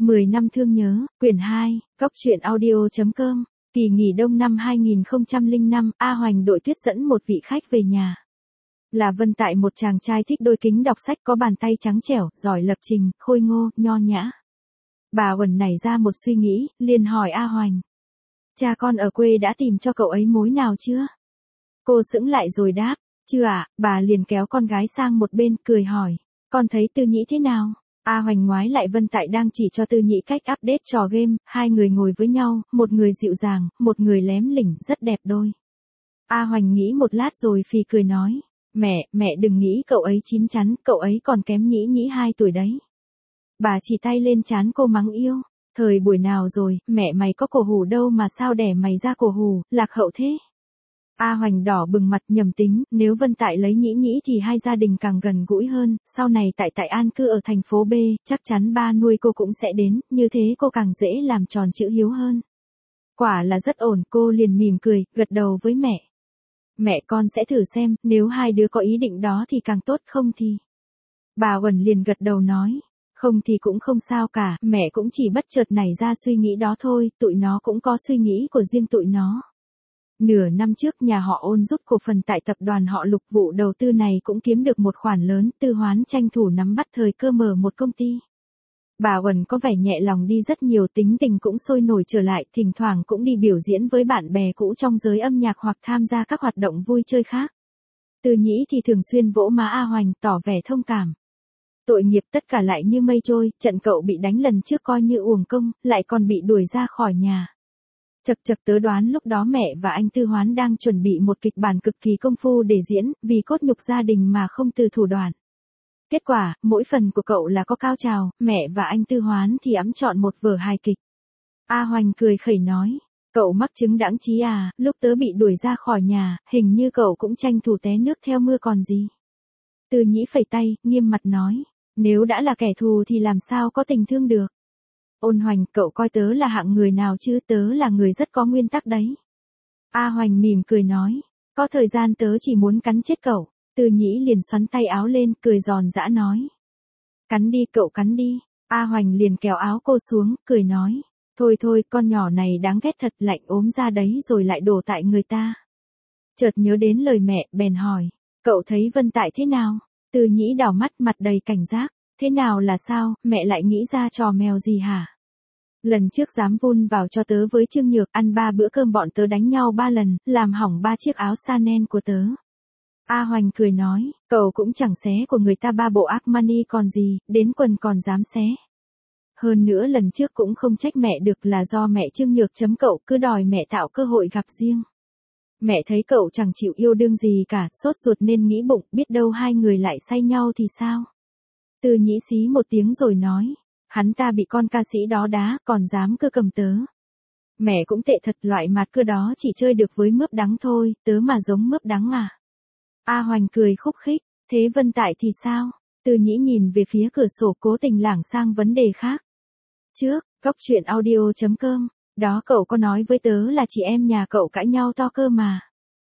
10 năm thương nhớ, quyển 2, Góc truyện audio.com. Kỳ nghỉ đông năm 2005, A Hoành đội Tuyết dẫn một vị khách về nhà. Là Vân Tại, một chàng trai thích đôi kính đọc sách, có bàn tay trắng trẻo, giỏi lập trình, khôi ngô, nho nhã. Bà Uẩn nảy ra một suy nghĩ, liền hỏi A Hoành. Cha con ở quê đã tìm cho cậu ấy mối nào chưa? Cô sững lại rồi đáp, chưa ạ. Bà liền kéo con gái sang một bên, cười hỏi, con thấy Tư Nhĩ thế nào? A Hoành ngoái lại Vân Tại đang chỉ cho Tư Nhĩ cách update trò game, hai người ngồi với nhau, một người dịu dàng, một người lém lỉnh, rất đẹp đôi. A Hoành nghĩ một lát rồi phì cười nói, mẹ đừng nghĩ cậu ấy chín chắn, cậu ấy còn kém Nhĩ 2 tuổi đấy. Bà chỉ tay lên trán cô mắng yêu, thời buổi nào rồi, mẹ mày có cổ hủ đâu mà sao đẻ mày ra cổ hủ, lạc hậu thế. A Hoành đỏ bừng mặt, nhầm tính, nếu Vân Tại lấy Nhĩ thì hai gia đình càng gần gũi hơn, sau này tại an cư ở thành phố B, chắc chắn ba nuôi cô cũng sẽ đến, như thế cô càng dễ làm tròn chữ hiếu hơn. Quả là rất ổn, cô liền mỉm cười, gật đầu với mẹ. Mẹ con sẽ thử xem, nếu hai đứa có ý định đó thì càng tốt, không thì. Bà Uẩn liền gật đầu nói, không thì cũng không sao cả, mẹ cũng chỉ bất chợt nảy ra suy nghĩ đó thôi, tụi nó cũng có suy nghĩ của riêng tụi nó. Nửa năm trước nhà họ Ôn rút cổ phần tại tập đoàn họ Lục, vụ đầu tư này cũng kiếm được một khoản lớn, Tư Hoán tranh thủ nắm bắt thời cơ mở một công ty. Bà Uẩn có vẻ nhẹ lòng đi rất nhiều, tính tình cũng sôi nổi trở lại, thỉnh thoảng cũng đi biểu diễn với bạn bè cũ trong giới âm nhạc hoặc tham gia các hoạt động vui chơi khác. Tư Nhĩ thì thường xuyên vỗ má A Hoành, tỏ vẻ thông cảm. Tội nghiệp tất cả lại như mây trôi, trận cậu bị đánh lần trước coi như uổng công, lại còn bị đuổi ra khỏi nhà. Chật tớ đoán lúc đó mẹ và anh Tư Hoán đang chuẩn bị một kịch bản cực kỳ công phu để diễn, vì cốt nhục gia đình mà không từ thủ đoạn. Kết quả, mỗi phần của cậu là có cao trào, mẹ và anh Tư Hoán thì ẵm chọn một vở hài kịch. A Hoành cười khẩy nói, cậu mắc chứng đãng trí à, lúc tớ bị đuổi ra khỏi nhà, hình như cậu cũng tranh thủ té nước theo mưa còn gì. Tư Nhĩ phẩy tay, nghiêm mặt nói, nếu đã là kẻ thù thì làm sao có tình thương được. Ôn Hoành, cậu coi tớ là hạng người nào chứ, tớ là người rất có nguyên tắc đấy. A Hoành mỉm cười nói, có thời gian tớ chỉ muốn cắn chết cậu. Tư Nhĩ liền xoắn tay áo lên, cười giòn giã nói. Cắn đi cậu, cắn đi. A Hoành liền kéo áo cô xuống, cười nói. Thôi, con nhỏ này đáng ghét thật, lạnh ốm ra đấy rồi lại đổ tại người ta. Chợt nhớ đến lời mẹ, bèn hỏi. Cậu thấy Vân Tại thế nào? Tư Nhĩ đảo mắt, mặt đầy cảnh giác. Thế nào là sao, mẹ lại nghĩ ra trò mèo gì hả? Lần trước dám vun vào cho tớ với Trương Nhược, ăn 3 bữa cơm bọn tớ đánh nhau 3 lần, làm hỏng 3 chiếc áo Chanel của tớ. A Hoành cười nói, cậu cũng chẳng xé của người ta 3 bộ Armani còn gì, đến quần còn dám xé. Hơn nữa lần trước cũng không trách mẹ được, là do mẹ Trương Nhược chấm cậu, cứ đòi mẹ tạo cơ hội gặp riêng. Mẹ thấy cậu chẳng chịu yêu đương gì cả, sốt ruột nên nghĩ bụng, biết đâu hai người lại say nhau thì sao. Tư Nhĩ xí một tiếng rồi nói, hắn ta bị con ca sĩ đó đá, còn dám cơ cầm tớ. Mẹ cũng tệ thật, loại mạt cơ đó chỉ chơi được với mướp đắng thôi, tớ mà giống mướp đắng à. A Hoành cười khúc khích, thế Vân Tại thì sao? Tư Nhĩ nhìn về phía cửa sổ, cố tình lảng sang vấn đề khác. Trước, Góc truyện audio.com, đó cậu có nói với tớ là chị em nhà cậu cãi nhau to cơ mà.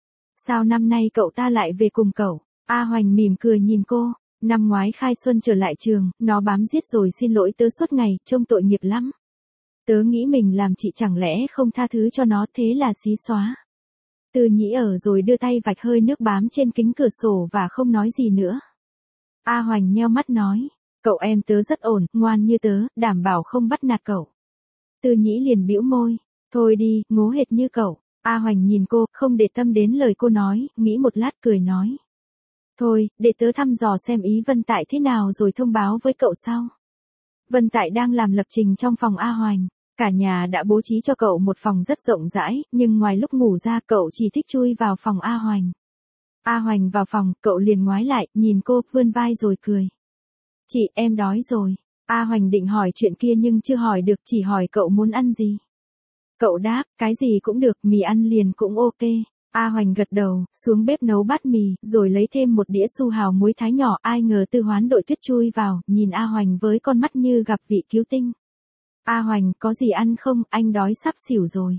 Sao năm nay cậu ta lại về cùng cậu? A Hoành mỉm cười nhìn cô, năm ngoái khai xuân trở lại trường, nó bám giết rồi xin lỗi tớ suốt ngày, trông tội nghiệp lắm. Tớ nghĩ mình làm chị chẳng lẽ không tha thứ cho nó, thế là xí xóa. Tư Nhĩ ở rồi đưa tay vạch hơi nước bám trên kính cửa sổ và không nói gì nữa. A Hoành nheo mắt nói, cậu em tớ rất ổn, ngoan như tớ, đảm bảo không bắt nạt cậu. Tư Nhĩ liền bĩu môi, thôi đi, ngố hệt như cậu. A Hoành nhìn cô, không để tâm đến lời cô nói, nghĩ một lát cười nói. Thôi, để tớ thăm dò xem ý Vân Tại thế nào rồi thông báo với cậu sau. Vân Tại đang làm lập trình trong phòng A Hoành. Cả nhà đã bố trí cho cậu một phòng rất rộng rãi, nhưng ngoài lúc ngủ ra cậu chỉ thích chui vào phòng A Hoành. A Hoành vào phòng, cậu liền ngoái lại, nhìn cô, vươn vai rồi cười. Chị, em đói rồi. A Hoành định hỏi chuyện kia nhưng chưa hỏi được, chỉ hỏi cậu muốn ăn gì. Cậu đáp, cái gì cũng được, mì ăn liền cũng ok. A Hoành gật đầu, xuống bếp nấu bát mì, rồi lấy thêm một đĩa su hào muối thái nhỏ, ai ngờ Tư Hoán đội Tuyết chui vào, nhìn A Hoành với con mắt như gặp vị cứu tinh. A Hoành, có gì ăn không, anh đói sắp xỉu rồi.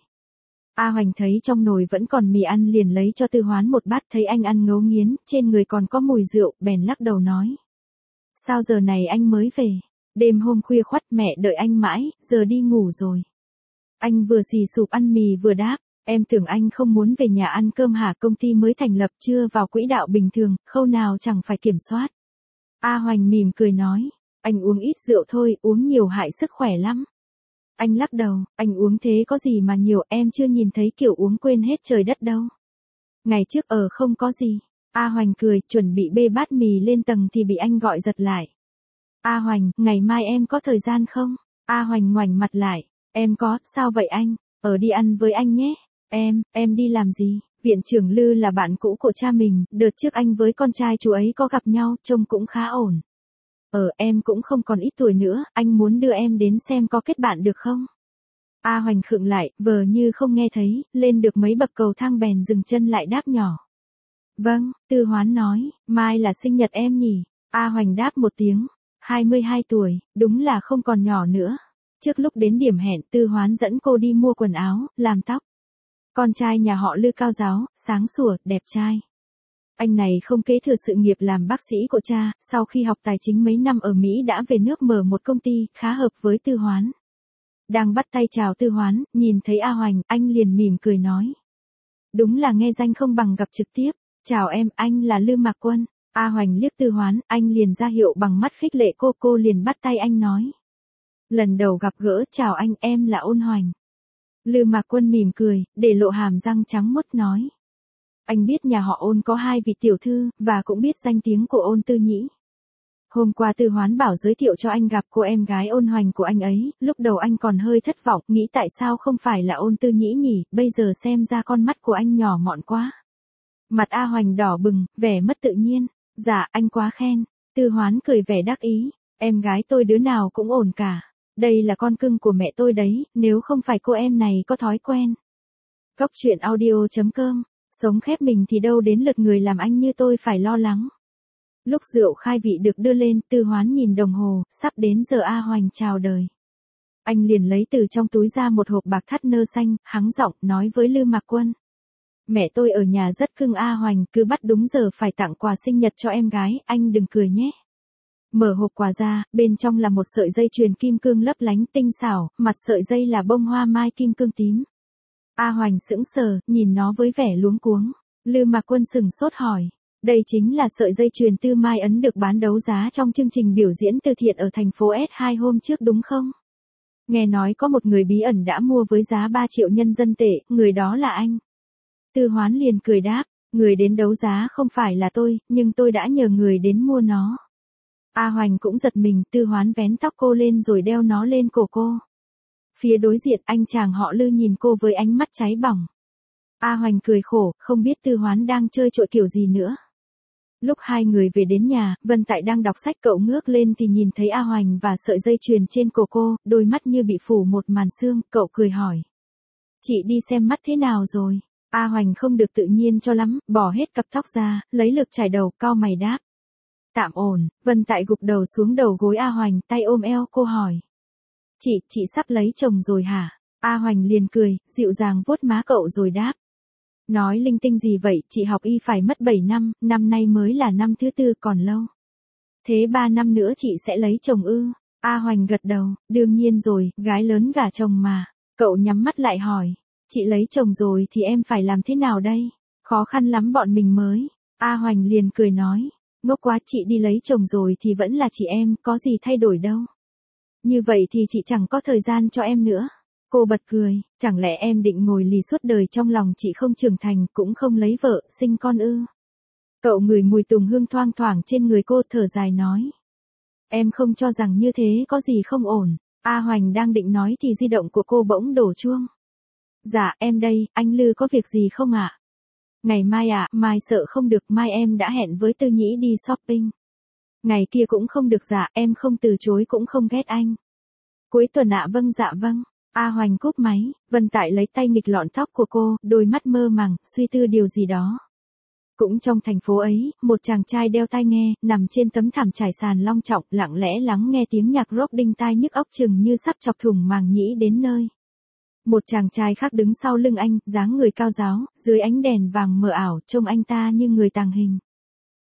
A Hoành thấy trong nồi vẫn còn mì ăn liền lấy cho Tư Hoán một bát, thấy anh ăn ngấu nghiến, trên người còn có mùi rượu, bèn lắc đầu nói. Sao giờ này anh mới về? Đêm hôm khuya khoắt mẹ đợi anh mãi, giờ đi ngủ rồi. Anh vừa xì sụp ăn mì vừa đáp, em tưởng anh không muốn về nhà ăn cơm hả, công ty mới thành lập chưa vào quỹ đạo bình thường, khâu nào chẳng phải kiểm soát. A Hoành mỉm cười nói, anh uống ít rượu thôi, uống nhiều hại sức khỏe lắm. Anh lắc đầu, anh uống thế có gì mà nhiều, em chưa nhìn thấy kiểu uống quên hết trời đất đâu. Ngày trước không có gì. A Hoành cười, chuẩn bị bê bát mì lên tầng thì bị anh gọi giật lại. A Hoành, ngày mai em có thời gian không? A Hoành ngoảnh mặt lại, em có, sao vậy anh? Đi ăn với anh nhé. Em đi làm gì? Viện trưởng Lư là bạn cũ của cha mình, đợt trước anh với con trai chú ấy có gặp nhau, trông cũng khá ổn. Em cũng không còn ít tuổi nữa, anh muốn đưa em đến xem có kết bạn được không? A Hoành khựng lại, vờ như không nghe thấy, lên được mấy bậc cầu thang bèn dừng chân lại đáp nhỏ. Vâng, Tư Hoán nói, mai là sinh nhật em nhỉ? A Hoành đáp một tiếng, 22 tuổi, đúng là không còn nhỏ nữa. Trước lúc đến điểm hẹn, Tư Hoán dẫn cô đi mua quần áo, làm tóc. Con trai nhà họ Lư cao ráo, sáng sủa, đẹp trai. Anh này không kế thừa sự nghiệp làm bác sĩ của cha, sau khi học tài chính mấy năm ở Mỹ đã về nước mở một công ty, khá hợp với Tư Hoán. Đang bắt tay chào Tư Hoán, nhìn thấy A Hoành, anh liền mỉm cười nói. Đúng là nghe danh không bằng gặp trực tiếp, chào em, anh là Lư Mạc Quân. A Hoành liếc Tư Hoán, anh liền ra hiệu bằng mắt khích lệ cô liền bắt tay anh nói. Lần đầu gặp gỡ, chào anh, em là Ôn Hoành. Lư Mạc Quân mỉm cười, để lộ hàm răng trắng muốt nói. Anh biết nhà họ Ôn có 2 vị tiểu thư, và cũng biết danh tiếng của Ôn Tư Nhĩ. Hôm qua Tư Hoán bảo giới thiệu cho anh gặp cô em gái Ôn Hoành của anh ấy, lúc đầu anh còn hơi thất vọng, nghĩ tại sao không phải là Ôn Tư Nhĩ nhỉ, bây giờ xem ra con mắt của anh nhỏ mọn quá. Mặt A Hoành đỏ bừng, vẻ mất tự nhiên. Dạ, anh quá khen. Tư Hoán cười vẻ đắc ý, em gái tôi đứa nào cũng ổn cả. Đây là con cưng của mẹ tôi đấy, nếu không phải cô em này có thói quen. Cốc truyện audio.com, sống khép mình thì đâu đến lượt người làm anh như tôi phải lo lắng. Lúc rượu khai vị được đưa lên, Tư Hoán nhìn đồng hồ, sắp đến giờ A Hoành chào đời. Anh liền lấy từ trong túi ra một hộp bạc thắt nơ xanh, hắng giọng nói với Lư Mạc Quân. Mẹ tôi ở nhà rất cưng A Hoành, cứ bắt đúng giờ phải tặng quà sinh nhật cho em gái, anh đừng cười nhé. Mở hộp quà ra, bên trong là một sợi dây chuyền kim cương lấp lánh tinh xảo, mặt sợi dây là bông hoa mai kim cương tím. A Hoành sững sờ, nhìn nó với vẻ luống cuống. Lư Mạc Quân sừng sốt hỏi. Đây chính là sợi dây chuyền Tư Mai Ấn được bán đấu giá trong chương trình biểu diễn từ thiện ở thành phố S2 hôm trước đúng không? Nghe nói có một người bí ẩn đã mua với giá 3 triệu nhân dân tệ, người đó là anh. Tư Hoán liền cười đáp, người đến đấu giá không phải là tôi, nhưng tôi đã nhờ người đến mua nó. A Hoành cũng giật mình, Tư Hoán vén tóc cô lên rồi đeo nó lên cổ cô. Phía đối diện anh chàng họ Lư nhìn cô với ánh mắt cháy bỏng. A Hoành cười khổ, không biết Tư Hoán đang chơi trội kiểu gì nữa. Lúc hai người về đến nhà, Vân Tại đang đọc sách, cậu ngước lên thì nhìn thấy A Hoành và sợi dây chuyền trên cổ cô, đôi mắt như bị phủ một màn sương, cậu cười hỏi. Chị đi xem mắt thế nào rồi? A Hoành không được tự nhiên cho lắm, bỏ hết cặp tóc ra, lấy lực chải đầu, cau mày đáp. Tạm ổn. Vân Tại gục đầu xuống đầu gối A Hoành, tay ôm eo cô hỏi. Chị sắp lấy chồng rồi hả? A Hoành liền cười, dịu dàng vuốt má cậu rồi đáp. Nói linh tinh gì vậy, chị học y phải mất 7 năm, năm nay mới là năm thứ 4 còn lâu. Thế 3 năm nữa chị sẽ lấy chồng ư? A Hoành gật đầu, đương nhiên rồi, gái lớn gả chồng mà. Cậu nhắm mắt lại hỏi. Chị lấy chồng rồi thì em phải làm thế nào đây? Khó khăn lắm bọn mình mới. A Hoành liền cười nói. Ngốc quá, chị đi lấy chồng rồi thì vẫn là chị em, có gì thay đổi đâu. Như vậy thì chị chẳng có thời gian cho em nữa. Cô bật cười, chẳng lẽ em định ngồi lì suốt đời trong lòng chị không trưởng thành, cũng không lấy vợ, sinh con ư? Cậu ngửi mùi tùng hương thoang thoảng trên người cô, thở dài nói. Em không cho rằng như thế có gì không ổn. A Hoành đang định nói thì di động của cô bỗng đổ chuông. Dạ, em đây, anh Lư có việc gì không ạ? Ngày mai ạ, mai sợ không được, mai em đã hẹn với Tư Nhĩ đi shopping. Ngày kia cũng không được dạ, em không từ chối cũng không ghét anh. Cuối tuần ạ, vâng dạ vâng. A Hoành cúp máy, Vân Tại lấy tay nghịch lọn tóc của cô, đôi mắt mơ màng, suy tư điều gì đó. Cũng trong thành phố ấy, một chàng trai đeo tai nghe, nằm trên tấm thảm trải sàn long trọng, lặng lẽ lắng nghe tiếng nhạc rock đinh tai nhức óc chừng như sắp chọc thủng màng nhĩ đến nơi. Một chàng trai khác đứng sau lưng anh, dáng người cao ráo, dưới ánh đèn vàng mờ ảo, trông anh ta như người tàng hình.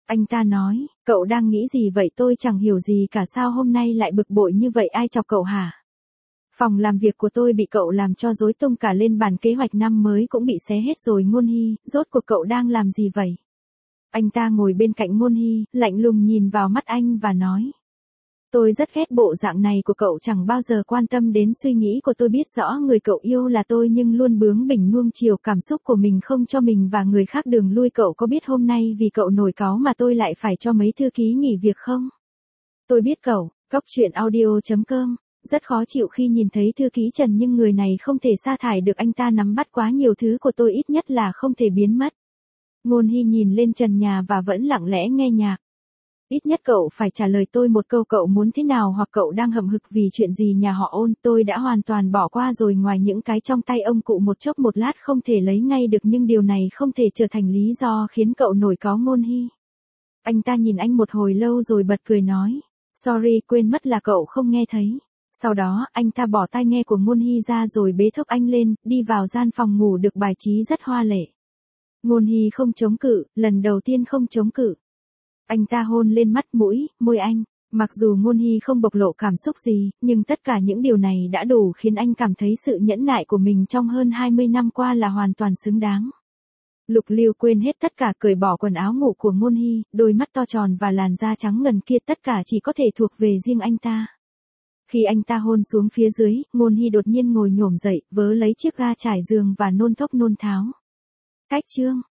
Anh ta nói, cậu đang nghĩ gì vậy, tôi chẳng hiểu gì cả, sao hôm nay lại bực bội như vậy, ai chọc cậu hả? Phòng làm việc của tôi bị cậu làm cho rối tung cả lên, bản kế hoạch năm mới cũng bị xé hết rồi. Ngôn Hy, rốt cuộc cậu đang làm gì vậy? Anh ta ngồi bên cạnh Ngôn Hy, lạnh lùng nhìn vào mắt anh và nói. Tôi rất ghét bộ dạng này của cậu, chẳng bao giờ quan tâm đến suy nghĩ của tôi, biết rõ người cậu yêu là tôi nhưng luôn bướng bỉnh nuông chiều cảm xúc của mình, không cho mình và người khác đường lui. Cậu có biết hôm nay vì cậu nổi cáu mà tôi lại phải cho mấy thư ký nghỉ việc không? Tôi biết cậu. Cóc truyện audio.com. Rất khó chịu khi nhìn thấy thư ký Trần, nhưng người này không thể sa thải được, anh ta nắm bắt quá nhiều thứ của tôi, ít nhất là không thể biến mất. Ngôn Hy nhìn lên trần nhà và vẫn lặng lẽ nghe nhạc. Ít nhất cậu phải trả lời tôi một câu, cậu muốn thế nào, hoặc cậu đang hậm hực vì chuyện gì? Nhà họ Ôn tôi đã hoàn toàn bỏ qua rồi, ngoài những cái trong tay ông cụ một chốc một lát không thể lấy ngay được, nhưng điều này không thể trở thành lý do khiến cậu nổi cáu. Ngôn Hy. Anh ta nhìn anh một hồi lâu rồi bật cười nói. Sorry, quên mất là cậu không nghe thấy. Sau đó, anh ta bỏ tai nghe của Ngôn Hy ra rồi bế thốc anh lên, đi vào gian phòng ngủ được bài trí rất hoa lệ. Ngôn Hy không chống cự, lần đầu tiên không chống cự. Anh ta hôn lên mắt, mũi, môi anh. Mặc dù Ngôn Hy không bộc lộ cảm xúc gì, nhưng tất cả những điều này đã đủ khiến anh cảm thấy sự nhẫn nại của mình trong hơn 20 năm qua là hoàn toàn xứng đáng. Lục Lưu quên hết tất cả, cởi bỏ quần áo ngủ của Ngôn Hy, đôi mắt to tròn và làn da trắng ngần kia tất cả chỉ có thể thuộc về riêng anh ta. Khi anh ta hôn xuống phía dưới, Ngôn Hy đột nhiên ngồi nhổm dậy, vớ lấy chiếc ga trải giường và nôn thốc nôn tháo. Cách chương.